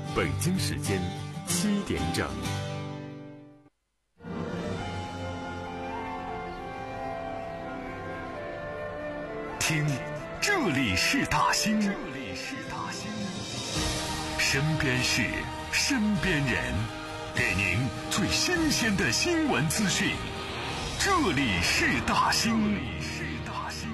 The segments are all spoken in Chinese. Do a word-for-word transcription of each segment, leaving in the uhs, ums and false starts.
北京时间七点整。听，这里是大兴，这里是大兴，身边事，身边人，给您最新鲜的新闻资讯。这里是大兴，这里是大兴。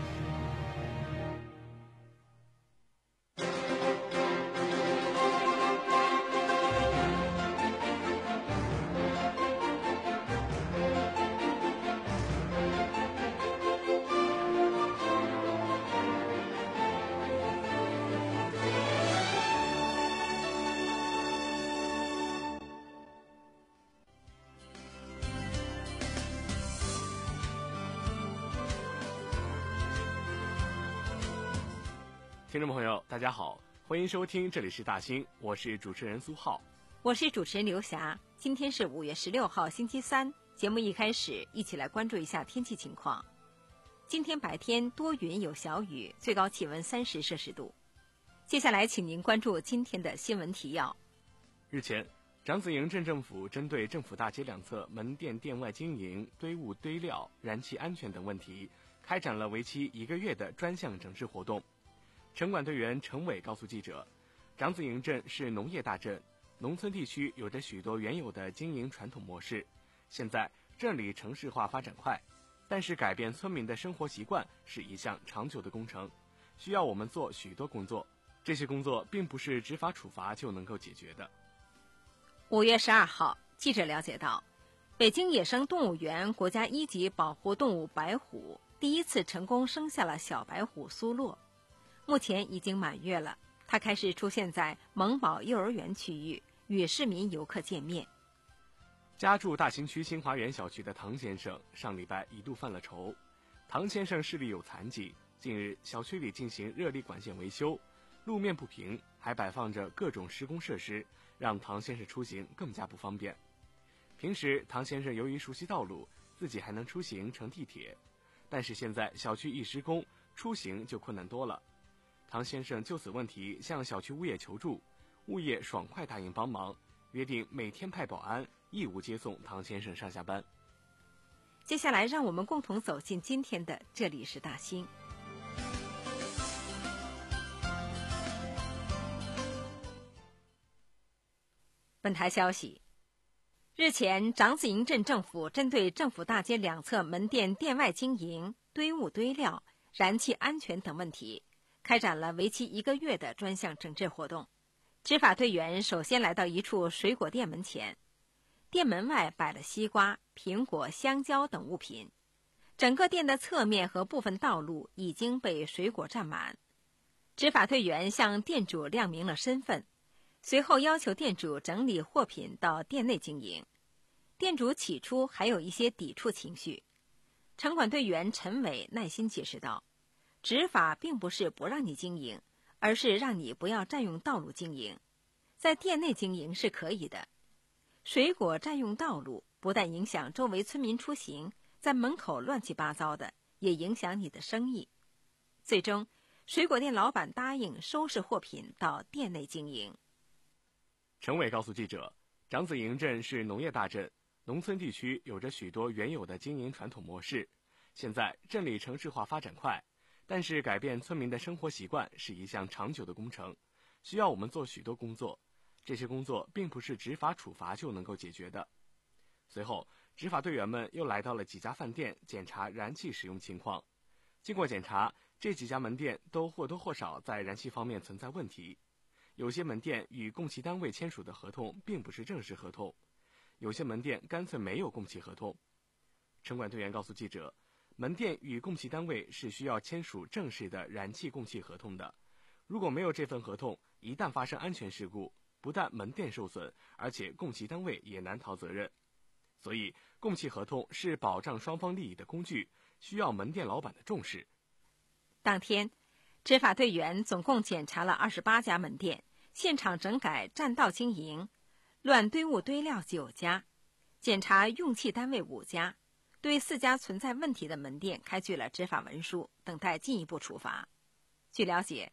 听众朋友大家好，欢迎收听这里是大兴，我是主持人苏浩， 我是主持人刘霞。今天是五月十六号星期三，节目一开始一起来关注一下天气情况。今天白天多云有小雨，最高气温三十摄氏度。接下来请您关注今天的新闻提要。 日前，长子营镇政府针对政府大街两侧门店店外经营、堆物堆料、燃气安全等问题，开展了为期一个月的专项整治活动。城管队员陈伟告诉记者，长子营镇是农业大镇，农村地区有着许多原有的经营传统模式，现在镇里城市化发展快，但是改变村民的生活习惯是一项长久的工程，需要我们做许多工作，这些工作并不是执法处罚就能够解决的。 五月十二号，记者了解到，北京野生动物园国家一级保护动物白虎第一次成功生下了小白虎苏洛，目前已经满月了，它开始出现在萌宝幼儿园区域，与市民游客见面。 家住大兴区新华园小区的唐先生上礼拜一度犯了愁。唐先生视力有残疾，近日小区里进行热力管线维修，路面不平，还摆放着各种施工设施，让唐先生出行更加不方便。平时唐先生由于熟悉道路，自己还能出行乘地铁，但是现在小区一施工，出行就困难多了。唐先生就此问题向小区物业求助，物业爽快答应帮忙，约定每天派保安义务接送唐先生上下班。 接下来让我们共同走进今天的这里是大兴。本台消息，日前长子营镇政府针对政府大街两侧门店店外经营、堆物堆料、燃气安全等问题，开展了为期一个月的专项整治活动。执法队员首先来到一处水果店门前，店门外摆了西瓜、苹果、香蕉等物品，整个店的侧面和部分道路已经被水果占满。执法队员向店主亮明了身份，随后要求店主整理货品到店内经营。店主起初还有一些抵触情绪，城管队员陈伟耐心解释道，执法并不是不让你经营，而是让你不要占用道路经营，在店内经营是可以的。水果占用道路不但影响周围村民出行，在门口乱七八糟的，也影响你的生意。最终，水果店老板答应收拾货品到店内经营。 陈伟告诉记者，长子营镇是农业大镇，农村地区有着许多原有的经营传统模式，现在镇里城市化发展快，但是改变村民的生活习惯是一项长久的工程，需要我们做许多工作，这些工作并不是执法处罚就能够解决的。随后，执法队员们又来到了几家饭店检查燃气使用情况。经过检查，这几家门店都或多或少在燃气方面存在问题，有些门店与供气单位签署的合同并不是正式合同，有些门店干脆没有供气合同。城管队员告诉记者，门店与供气单位是需要签署正式的燃气供气合同的，如果没有这份合同，一旦发生安全事故，不但门店受损，而且供气单位也难逃责任。所以供气合同是保障双方利益的工具，需要门店老板的重视。 当天，执法队员总共检查了二十八家门店，现场整改占道经营，乱堆物堆料九家，检查用气单位五家，对四家存在问题的门店开具了执法文书，等待进一步处罚。据了解，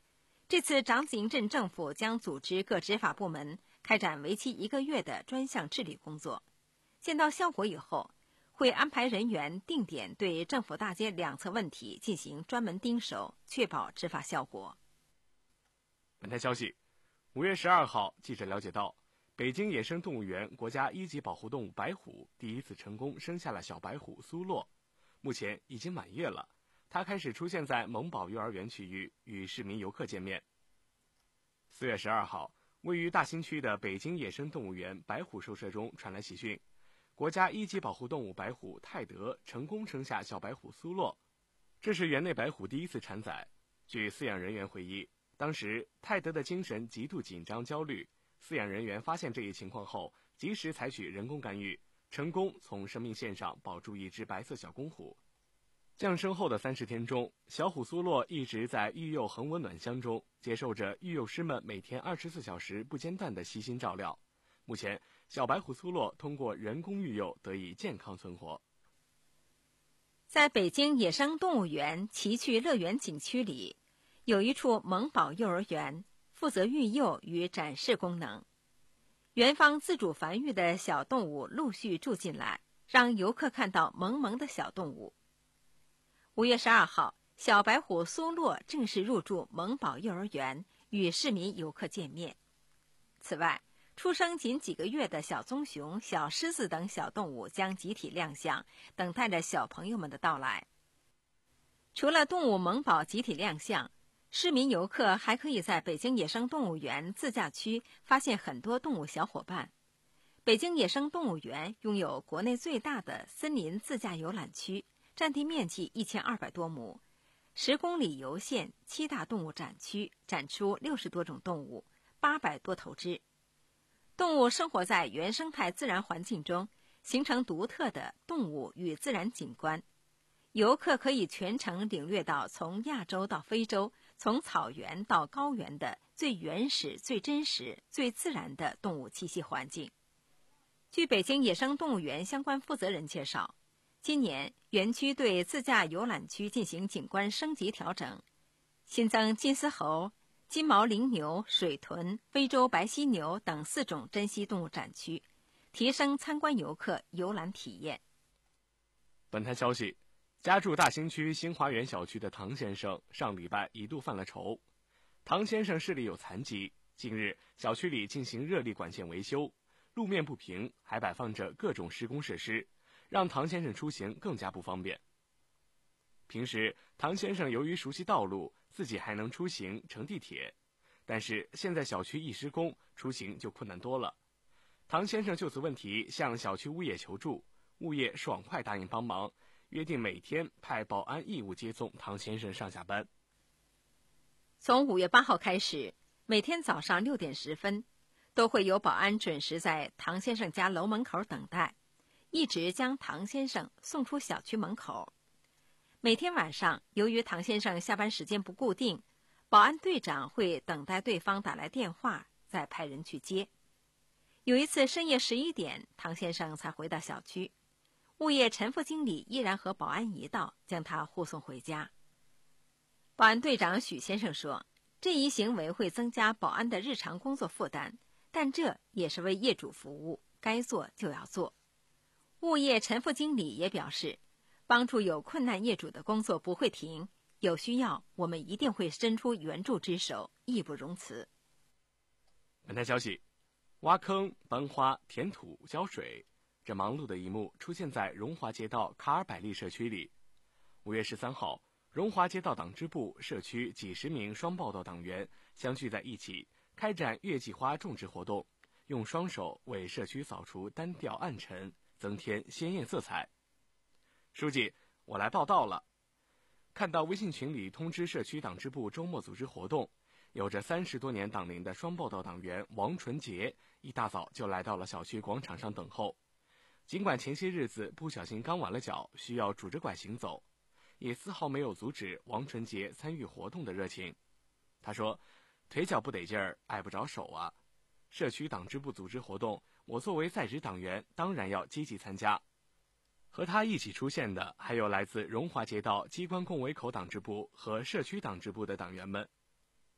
这次长子营镇政府将组织各执法部门开展为期一个月的专项治理工作，见到效果以后，会安排人员定点对政府大街两侧问题进行专门盯守，确保执法效果。 本台消息，五月十二号，记者了解到，北京野生动物园国家一级保护动物白虎第一次成功生下了小白虎苏洛，目前已经满月了。它开始出现在萌宝幼儿园区域，与市民游客见面。四月十二号，位于大兴区的北京野生动物园白虎兽舍中传来喜讯，国家一级保护动物白虎泰德成功生下小白虎苏洛，这是园内白虎第一次产崽。据饲养人员回忆，当时泰德的精神极度紧张焦虑，饲养人员发现这一情况后，及时采取人工干预，成功从生命线上保住一只白色小公虎。降生后的三十天中，小虎苏洛一直在育幼恒温暖箱中，接受着育幼师们每天二十四小时不间断的悉心照料。目前，小白虎苏洛通过人工育幼得以健康存活。 在北京野生动物园奇趣乐园景区里，有一处萌宝幼儿园，负责育幼与展示功能。园方自主繁育的小动物陆续住进来，让游客看到萌萌的小动物。五月十二号，小白虎苏洛正式入住萌宝幼儿园，与市民游客见面。此外，出生仅几个月的小棕熊、小狮子等小动物将集体亮相，等待着小朋友们的到来。除了动物萌宝集体亮相，市民游客还可以在北京野生动物园自驾区发现很多动物小伙伴。北京野生动物园拥有国内最大的森林自驾游览区，占地面积一千二百多亩，十公里游线，七大动物展区，展出六十多种动物，八百多头只。动物生活在原生态自然环境中，形成独特的动物与自然景观。游客可以全程领略到从亚洲到非洲，从草原到高原的最原始、最真实、最自然的动物栖息环境。据北京野生动物园相关负责人介绍，今年园区对自驾游览区进行景观升级调整，新增金丝猴、金毛羚牛、水豚、非洲白犀牛等四种珍稀动物展区，提升参观游客游览体验。 本台消息，家住大兴区新华园小区的唐先生上礼拜一度犯了愁。唐先生视力有残疾，近日小区里进行热力管线维修，路面不平，还摆放着各种施工设施，让唐先生出行更加不方便。平时唐先生由于熟悉道路，自己还能出行乘地铁，但是现在小区一施工，出行就困难多了。唐先生就此问题向小区物业求助，物业爽快答应帮忙，约定每天派保安义务接送唐先生上下班。 从五月八号开始，每天早上六点十分，都会有保安准时在唐先生家楼门口等待，一直将唐先生送出小区门口。每天晚上，由于唐先生下班时间不固定，保安队长会等待对方打来电话，再派人去接。有一次深夜十一点，唐先生才回到小区，物业陈副经理依然和保安一道将他护送回家。保安队长许先生说，这一行为会增加保安的日常工作负担，但这也是为业主服务，该做就要做。物业陈副经理也表示，帮助有困难业主的工作不会停，有需要我们一定会伸出援助之手，义不容辞。 本台消息，挖坑、搬花、填土、浇水，这忙碌的一幕出现在荣华街道卡尔百利社区里。五月十三号，荣华街道党支部社区几十名双报道党员相聚在一起，开展月季花种植活动，用双手为社区扫除单调暗沉，增添鲜艳色彩。书记，我来报道了。看到微信群里通知社区党支部周末组织活动，有着三十多年党龄的双报道党员王纯杰一大早就来到了小区广场上等候。尽管前些日子不小心刚崴了脚，需要拄着拐行走，也丝毫没有阻止王纯杰参与活动的热情。他说，腿脚不得劲儿，碍不着手啊。社区党支部组织活动，我作为在职党员当然要积极参加。和他一起出现的还有来自荣华街道机关共委口党支部和社区党支部的党员们。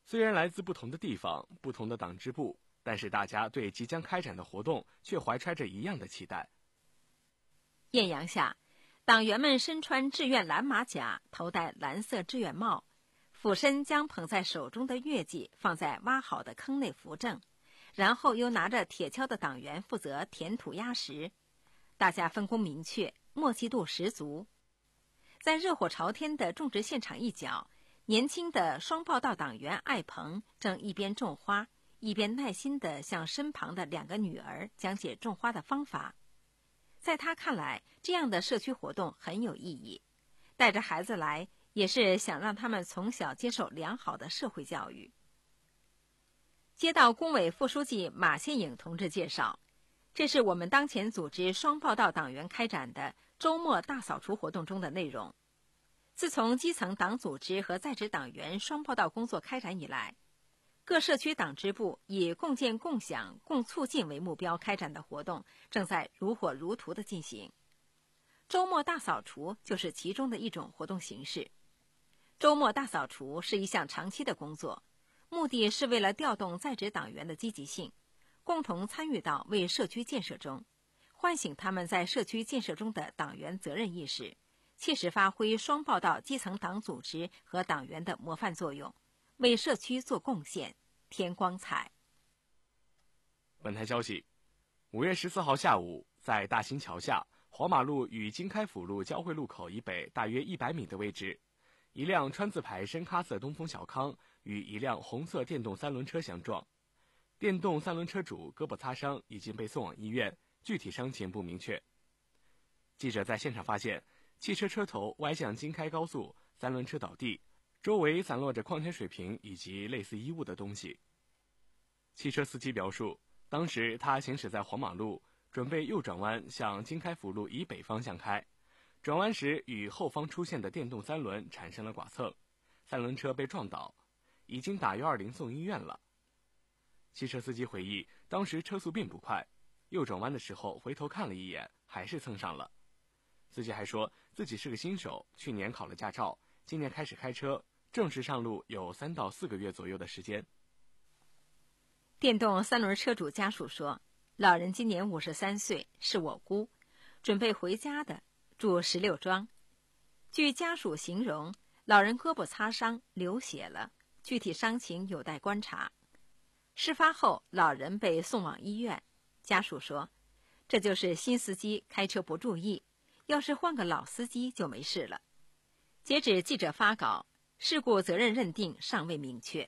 虽然来自不同的地方、不同的党支部，但是大家对即将开展的活动却怀揣着一样的期待。 艳阳下，党员们身穿志愿蓝马甲，头戴蓝色志愿帽，俯身将捧在手中的月季放在挖好的坑内扶正，然后又拿着铁锹的党员负责填土压实。大家分工明确，默契度十足。在热火朝天的种植现场一角，年轻的双报道党员艾鹏正一边种花，一边耐心地向身旁的两个女儿讲解种花的方法。在他看来，这样的社区活动很有意义，带着孩子来也是想让他们从小接受良好的社会教育。接到工委副书记马宪颖同志介绍，这是我们当前组织双报道党员开展的周末大扫除活动中的内容。自从基层党组织和在职党员双报道工作开展以来，各社区党支部以共建共享共促进为目标开展的活动正在如火如荼地进行。周末大扫除就是其中的一种活动形式。周末大扫除是一项长期的工作，目的是为了调动在职党员的积极性，共同参与到为社区建设中，唤醒他们在社区建设中的党员责任意识，切实发挥双报道基层党组织和党员的模范作用，为社区做贡献，添光彩。 本台消息，五月十四号下午，在大兴桥下黄马路与经开府路交汇路口以北大约一百米的位置，一辆川字牌深咖色东风小康与一辆红色电动三轮车相撞，电动三轮车主胳膊擦伤，已经被送往医院，具体伤情不明确。记者在现场发现，汽车车头歪向京开高速，三轮车倒地，周围散落着矿泉水瓶以及类似衣物的东西。汽车司机描述，当时他行驶在黄马路，准备右转弯向京开府路以北方向开，转弯时与后方出现的电动三轮产生了剐蹭，三轮车被撞倒，已经打一二零送医院了。汽车司机回忆，当时车速并不快，右转弯的时候回头看了一眼，还是蹭上了。司机还说自己是个新手，去年考了驾照，今年开始开车，正式上路有三到四个月左右的时间。 电动三轮车主家属说，老人今年五十三岁，是我姑，准备回家的，住十六庄。据家属形容，老人胳膊擦伤，流血了，具体伤情有待观察。事发后，老人被送往医院。家属说，这就是新司机开车不注意，要是换个老司机就没事了。截止记者发稿，事故责任认定尚未明确。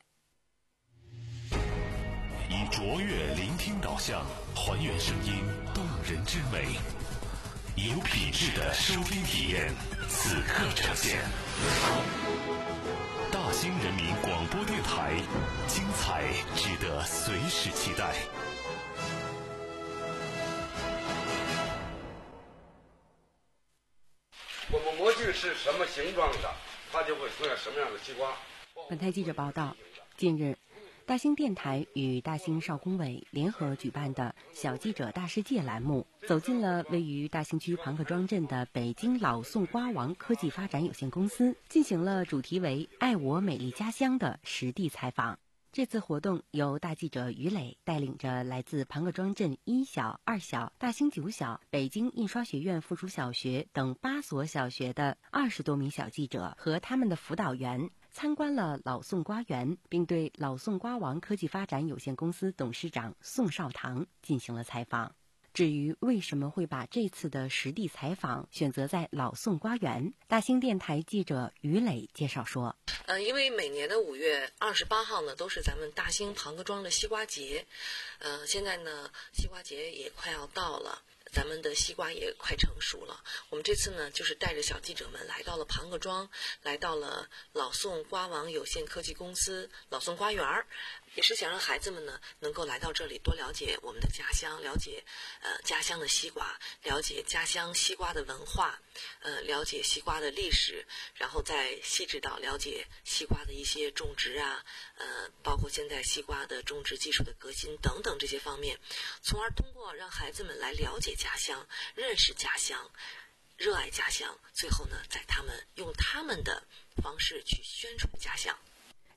以卓越聆听导向，还原声音动人之美，有品质的收听体验，此刻呈现。大兴人民广播电台，精彩值得随时期待。 我们模具是什么形状的，它就会出现什么样的西瓜。 本台记者报道，近日，大兴电台与大兴少工委联合举办的小记者大世界栏目，走进了位于大兴区庞各庄镇的北京老宋瓜王科技发展有限公司，进行了主题为“爱我美丽家乡”的实地采访。这次活动由大记者于磊带领着来自庞各庄镇一小、二小、大兴九小、北京印刷学院附属小学等八所小学的二十多名小记者和他们的辅导员，参观了老宋瓜园，并对老宋瓜王科技发展有限公司董事长宋少堂进行了采访。至于为什么会把这次的实地采访选择在老宋瓜园，大兴电台记者于磊介绍说， 呃，因为每年的五月二十八号呢，都是咱们大兴庞各庄的西瓜节，呃，现在呢，西瓜节也快要到了。咱们的西瓜也快成熟了。我们这次呢，就是带着小记者们来到了庞各庄，来到了老宋瓜王有限科技公司老宋瓜园，也是想让孩子们呢能够来到这里多了解我们的家乡，了解呃家乡的西瓜，了解家乡西瓜的文化，呃了解西瓜的历史，然后再细致到了解西瓜的一些种植啊，呃包括现在西瓜的种植技术的革新等等这些方面，从而通过让孩子们来了解家乡，认识家乡，热爱家乡，最后呢，在他们用他们的方式去宣传家乡。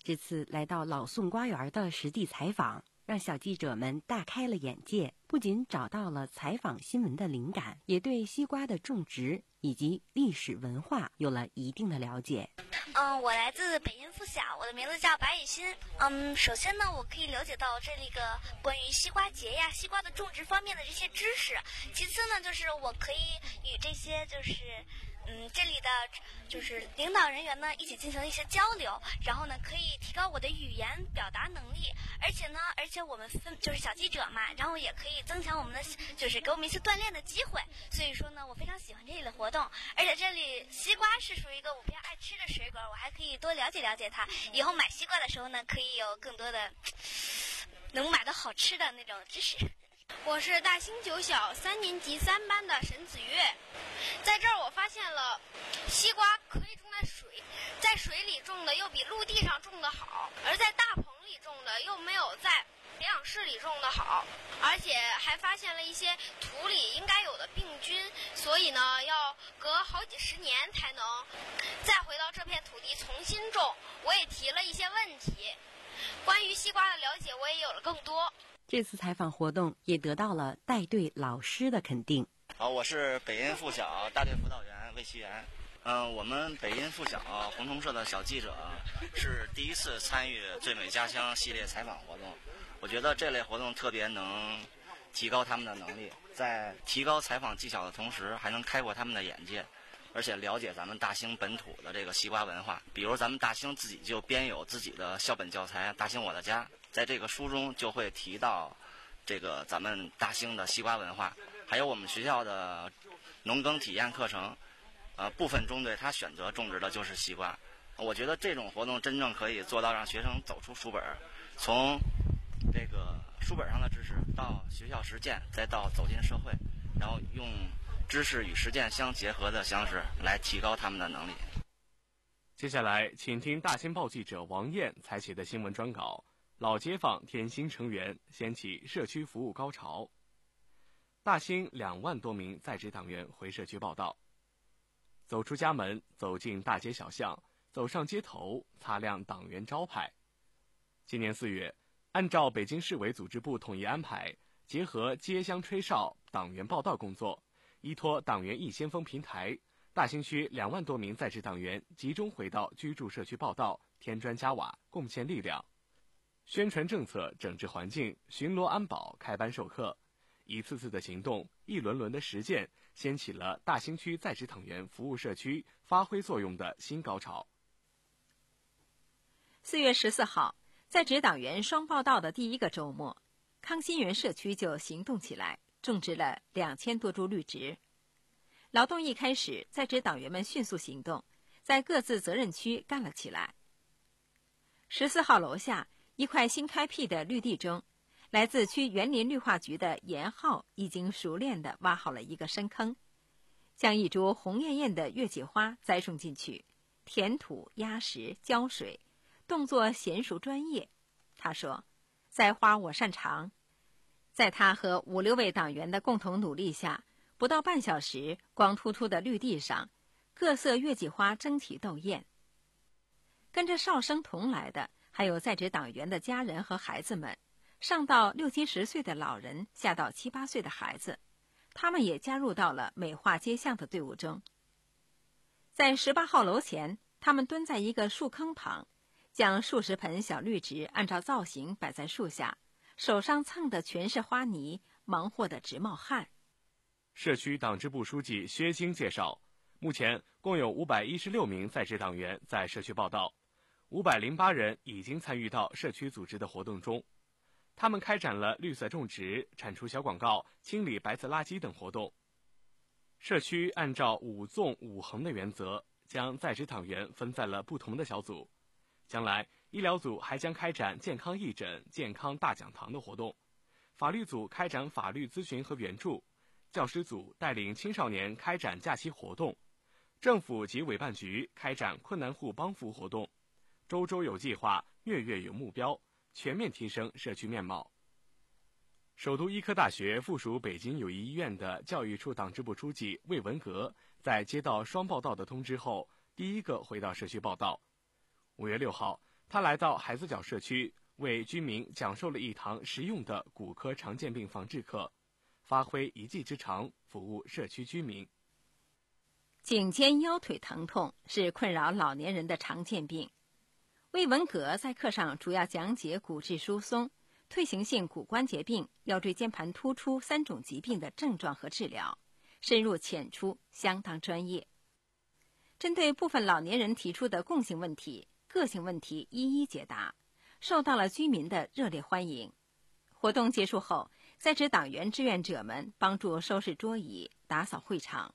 这次来到老宋瓜园的实地采访，让小记者们大开了眼界，不仅找到了采访新闻的灵感，也对西瓜的种植以及历史文化有了一定的了解。 嗯，我来自北音附小，我的名字叫白雨欣。嗯，首先呢，我可以了解到这里个关于西瓜节呀、西瓜的种植方面的这些知识。其次呢，就是我可以与这些就是嗯这里的就是领导人员呢一起进行一些交流，然后呢可以提高我的语言表达能力，而且呢，而且我们分就是小记者嘛，然后也可以增强我们的就是给我们一次锻炼的机会。所以说呢，我非常喜欢这里的活动，而且这里西瓜是属于一个我比较爱吃的水果，我还可以多了解了解它。以后买西瓜的时候呢，可以有更多的能买到好吃的那种知识。 我是大兴九小三年级三班的沈子月，在这儿我发现了西瓜可以种在水，在水里种的又比陆地上种的好，而在大棚里种的又没有在培养室里种的好，而且还发现了一些土里应该有的病菌，所以呢要隔好几十年才能再回到这片土地重新种。我也提了一些问题，关于西瓜的了解我也有了更多。 这次采访活动也得到了带队老师的肯定。 好，我是北音附小大队辅导员魏其元。嗯、呃，我们北音附小红铜社的小记者是第一次参与最美家乡系列采访活动。我觉得这类活动特别能提高他们的能力，在提高采访技巧的同时，还能开阔他们的眼界，而且了解咱们大兴本土的这个西瓜文化。比如咱们大兴自己就编有自己的校本教材《大兴我的家》，在这个书中就会提到这个咱们大兴的西瓜文化，还有我们学校的农耕体验课程，呃，部分中队他选择种植的就是西瓜。我觉得这种活动真正可以做到让学生走出书本，从这个书本上的知识到学校实践，再到走进社会，然后用知识与实践相结合的方式来提高他们的能力。 接下来，请听大兴报记者王燕采写的新闻专稿。老街坊添新成员，掀起社区服务高潮。大兴两万多名在职党员回社区报到，走出家门，走进大街小巷，走上街头，擦亮党员招牌。今年四月，按照北京市委组织部统一安排，结合街乡吹哨、党员报到工作，依托党员一先锋平台，大兴区两万多名在职党员集中回到居住社区报到，添砖加瓦，贡献力量。宣传政策，整治环境，巡逻安保，开班授课，一次次的行动，一轮轮的实践，掀起了大兴区在职党员服务社区、发挥作用的新高潮。 四月十四号，在职党员双报到的第一个周末，康心园社区就行动起来，种植了两千多株绿植。劳动一开始，在职党员们迅速行动，在各自责任区干了起来。十四号楼下一块新开辟的绿地中，来自区园林绿化局的严浩已经熟练地挖好了一个深坑，将一株红艳艳的月季花栽种进去，填土、压实、浇水，动作娴熟专业。他说：“栽花我擅长。”在他和五六位党员的共同努力下，不到半小时，光秃秃的绿地上，各色月季花争奇斗艳。跟着邵生同来的还有在职党员的家人和孩子们，上到六七十岁的老人，下到七八岁的孩子，他们也加入到了美化街巷的队伍中。在十八号楼前，他们蹲在一个树坑旁，将数十盆小绿植按照造型摆在树下，手上蹭的全是花泥，忙活得直冒汗。 社区党支部书记薛晶介绍，目前共有五百一十六名在职党员在社区报到，五百零八人已经参与到社区组织的活动中。他们开展了绿色种植、铲除小广告、清理白色垃圾等活动。社区按照五纵五横的原则，将在职党员分在了不同的小组。将来，医疗组还将开展健康义诊、健康大讲堂的活动；法律组开展法律咨询和援助；教师组带领青少年开展假期活动；政府及委办局开展困难户帮扶活动。周周有计划，月月有目标，全面提升社区面貌。首都医科大学附属北京友谊医院的教育处党支部书记魏文革在接到双报到的通知后，第一个回到社区报到。五月六号， 他来到海子角社区，为居民讲授了一堂实用的骨科常见病防治课，发挥一技之长，服务社区居民。 颈肩腰腿疼痛是困扰老年人的常见病。魏文革在课上主要讲解骨质疏松、退行性骨关节病、腰椎间盘突出三种疾病的症状和治疗，深入浅出，相当专业。针对部分老年人提出的共性问题、个性问题一一解答，受到了居民的热烈欢迎。活动结束后，在职党员志愿者们帮助收拾桌椅、打扫会场。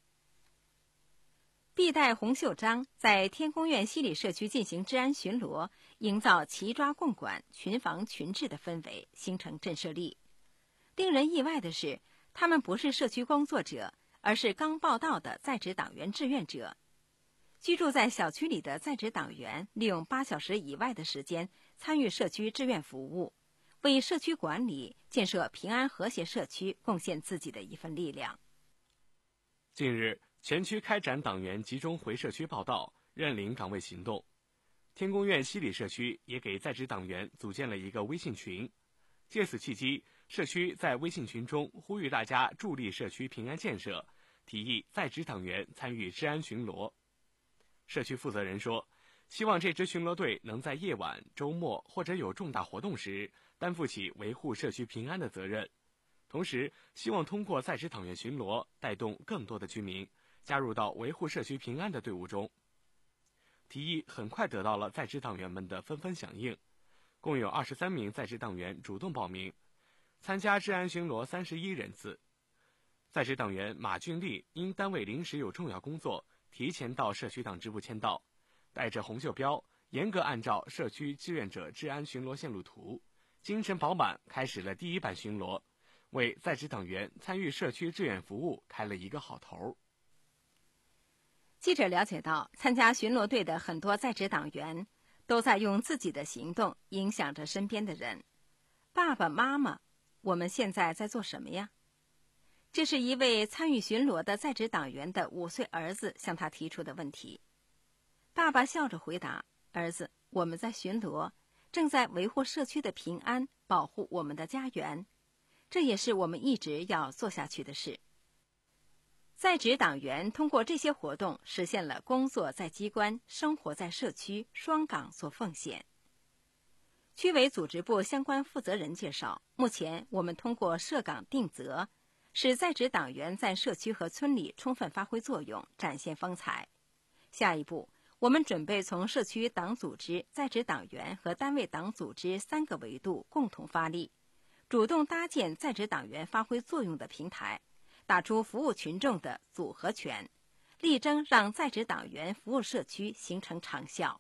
毕代洪秀章在天宫苑西里社区进行治安巡逻，营造齐抓共管、群防群治的氛围，形成震慑力。令人意外的是，他们不是社区工作者，而是刚报到的在职党员志愿者。居住在小区里的在职党员利用八小时以外的时间参与社区志愿服务，为社区管理、建设平安和谐社区贡献自己的一份力量。 近日，全区开展党员集中回社区报到、认领岗位行动。天宫苑西里社区也给在职党员组建了一个微信群，借此契机，社区在微信群中呼吁大家助力社区平安建设，提议在职党员参与治安巡逻。社区负责人说，希望这支巡逻队能在夜晚、周末或者有重大活动时担负起维护社区平安的责任，同时希望通过在职党员巡逻带动更多的居民加入到维护社区平安的队伍中。提议很快得到了在职党员们的纷纷响应，共有二十三名在职党员主动报名参加治安巡逻，三十一人次。在职党员马俊丽因单位临时有重要工作，提前到社区党支部签到，带着红袖标，严格按照社区志愿者治安巡逻线路图，精神饱满开始了第一版巡逻，为在职党员参与社区志愿服务开了一个好头。 记者了解到，参加巡逻队的很多在职党员都在用自己的行动影响着身边的人。爸爸妈妈，我们现在在做什么呀？这是一位参与巡逻的在职党员的五岁儿子向他提出的问题。爸爸笑着回答：儿子，我们在巡逻，正在维护社区的平安，保护我们的家园，这也是我们一直要做下去的事。在职党员通过这些活动实现了工作在机关、生活在社区双岗做奉献。区委组织部相关负责人介绍，目前我们通过设岗定责，使在职党员在社区和村里充分发挥作用，展现风采。下一步，我们准备从社区党组织、在职党员和单位党组织三个维度共同发力，主动搭建在职党员发挥作用的平台，打出服务群众的组合拳，力争让在职党员服务社区形成长效。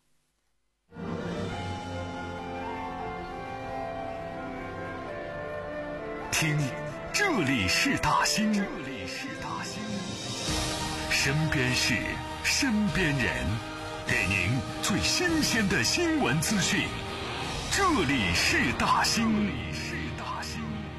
听，这里是大兴，这里是大兴，身边事，身边人，给您最新鲜的新闻资讯。这里是大兴，这里是大兴。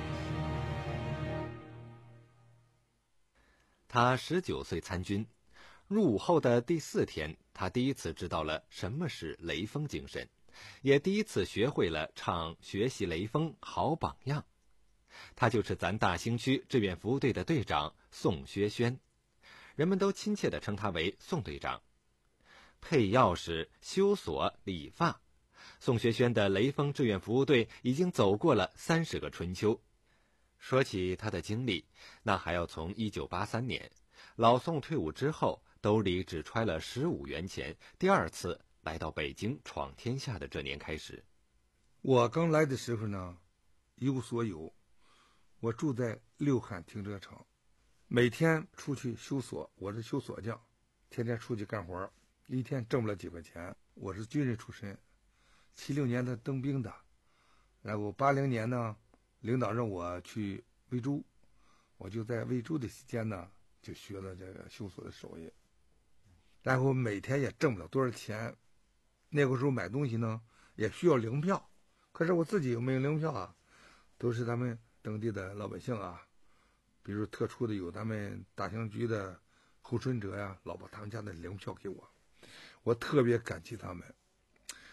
他十九岁参军，入伍后的第四天，他第一次知道了什么是雷锋精神，也第一次学会了唱学习雷锋好榜样。他就是咱大兴区志愿服务队的队长宋学轩，人们都亲切地称他为宋队长。配钥匙、修锁、理发，宋学轩的雷锋志愿服务队已经走过了三十个春秋。说起他的经历，那还要从一九八三年老宋退伍之后，兜里只揣了十五元钱，第二次来到北京闯天下的这年开始。 我刚来的时候呢，一无所有，我住在六汉停车场，每天出去修锁，我是修锁匠，天天出去干活，一天挣不了几块钱。我是军人出身，七六年的当兵的，然后八零年呢，领导让我去魏州，我就在魏州的期间呢，就学了这个修锁的手艺，然后每天也挣不了多少钱。那个时候买东西呢，也需要粮票，可是我自己又没有粮票啊，都是他们当地的老百姓啊，比如特殊的有咱们大兴局的候春者呀，老把他们家的粮票给我，我特别感激他们。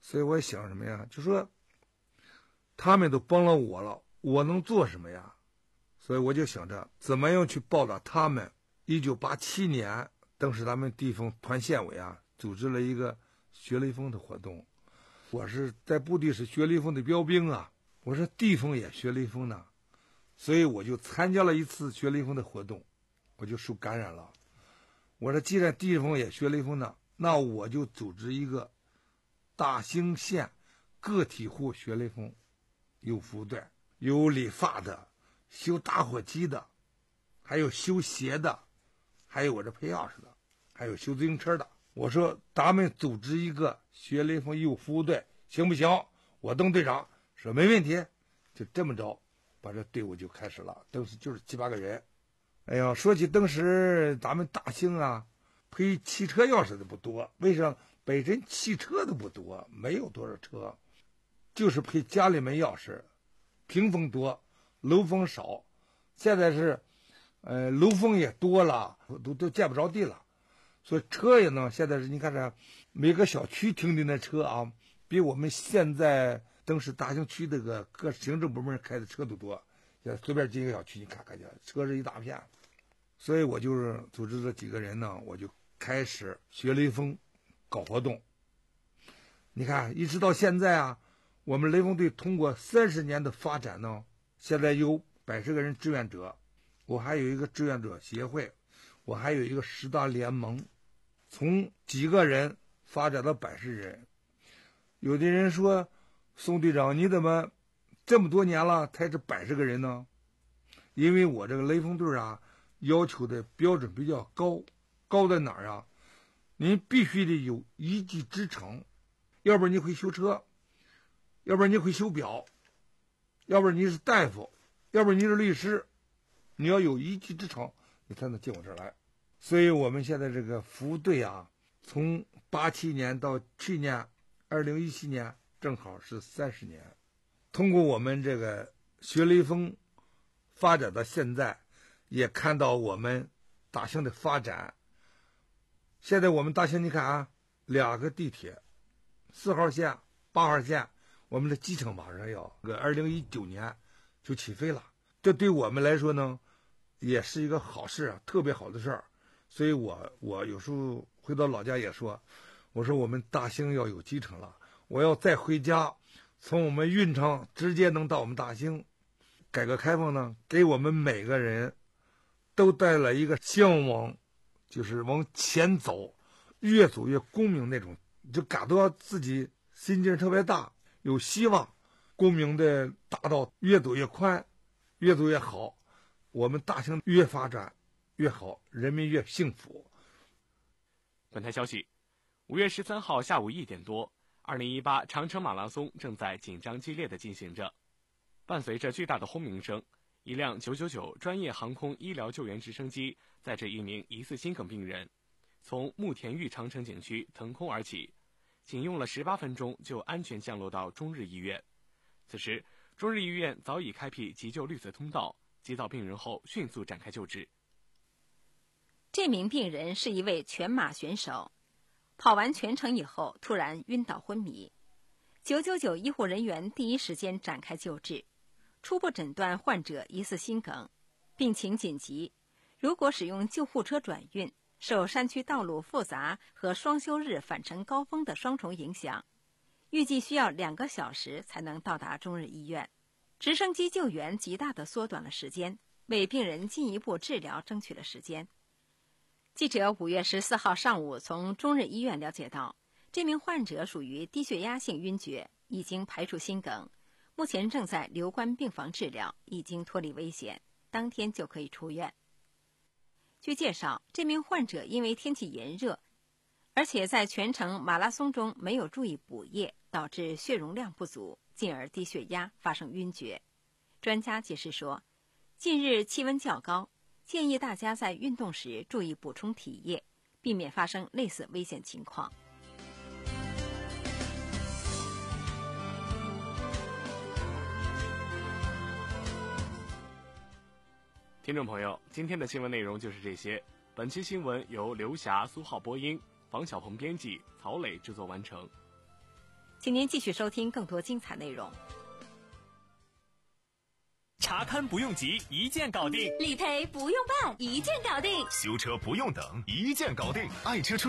所以我想什么呀？就说他们都帮了我了，我能做什么呀？所以我就想着怎么样去报答他们。一九八七年，当时咱们地方团县委啊组织了一个学雷锋的活动。我是在部队是学雷锋的标兵啊，我说地方也学雷锋呢，所以我就参加了一次学雷锋的活动，我就受感染了。我说既然地方也学雷锋呢，那我就组织一个大兴县个体户学雷锋，有服务队，有理发的，修打火机的，还有修鞋的，还有我这配钥匙的，还有修自行车的。我说咱们组织一个学雷锋义务服务队行不行？我当队长说没问题。就这么着把这队伍就开始了，当时就是七八个人。哎呀，说起当时咱们大兴啊配汽车钥匙的不多，为啥？本身汽车的不多，没有多少车，就是配家里面钥匙，屏风多，楼房少。现在是呃楼房也多了，都都见不着地了。所以车也呢，现在是你看这每个小区停的那车啊，比我们现在当时大兴区这个各行政部门开的车都多。现在随便进一个小区，你看看去，车是一大片。所以我就是组织了几个人呢，我就开始学雷锋搞活动。你看，一直到现在啊，我们雷锋队通过三十年的发展呢，现在有百十个人志愿者，我还有一个志愿者协会，我还有一个十大联盟。从几个人发展到百十人。有的人说，宋队长你怎么这么多年了才是百十个人呢？因为我这个雷锋队啊要求的标准比较高。高在哪儿啊？您必须得有一技之长，要不然你会修车，要不然你会修表，要不然你是大夫，要不然你是律师，你要有一技之长你才能进我这儿来。所以我们现在这个服务队啊，从八七年到去年二零一七年，正好是三十年。通过我们这个学雷锋发展到现在，也看到我们大兴的发展。现在我们大兴你看啊，两个地铁，四号线、八号线，我们的机场马上要个二零一九年就起飞了。这对我们来说呢，也是一个好事啊，特别好的事儿。所以我我有时候回到老家也说，我说我们大兴要有机场了，我要再回家，从我们运昌直接能到我们大兴。改革开放呢，给我们每个人都带来一个向往，就是往前走，越走越光明那种，就感到自己心劲特别大，有希望，光明的大道越走越宽，越走越好，我们大兴越发展越好，人民越幸福。 本台消息，五月十三号下午一点多，二零一八长城马拉松正在紧张激烈地进行着。伴随着巨大的轰鸣声，一辆九九九专业航空医疗救援直升机载着一名疑似心梗病人，从慕田峪长城景区腾空而起，仅用了十八分钟就安全降落到中日医院。此时，中日医院早已开辟急救绿色通道，接到病人后迅速展开救治。 这名病人是一位全马选手，跑完全程以后突然晕倒昏迷，九九九医护人员第一时间展开救治，初步诊断患者疑似心梗，病情紧急。如果使用救护车转运，受山区道路复杂和双休日返程高峰的双重影响，预计需要两个小时才能到达中日医院。直升机救援极大地缩短了时间，为病人进一步治疗争取了时间。记者五月十四号上午从中日医院了解到，这名患者属于低血压性晕厥，已经排除心梗，目前正在留观病房治疗，已经脱离危险，当天就可以出院。据介绍，这名患者因为天气炎热，而且在全程马拉松中没有注意补液，导致血容量不足，进而低血压发生晕厥。专家解释说，近日气温较高，建议大家在运动时注意补充体液，避免发生类似危险情况。 听众朋友，今天的新闻内容就是这些。本期新闻由刘霞、苏浩播音，房小鹏编辑，曹磊制作完成。 请您继续收听更多精彩内容。 查勘不用急，一键搞定； 理赔不用办，一键搞定； 修车不用等，一键搞定。爱车车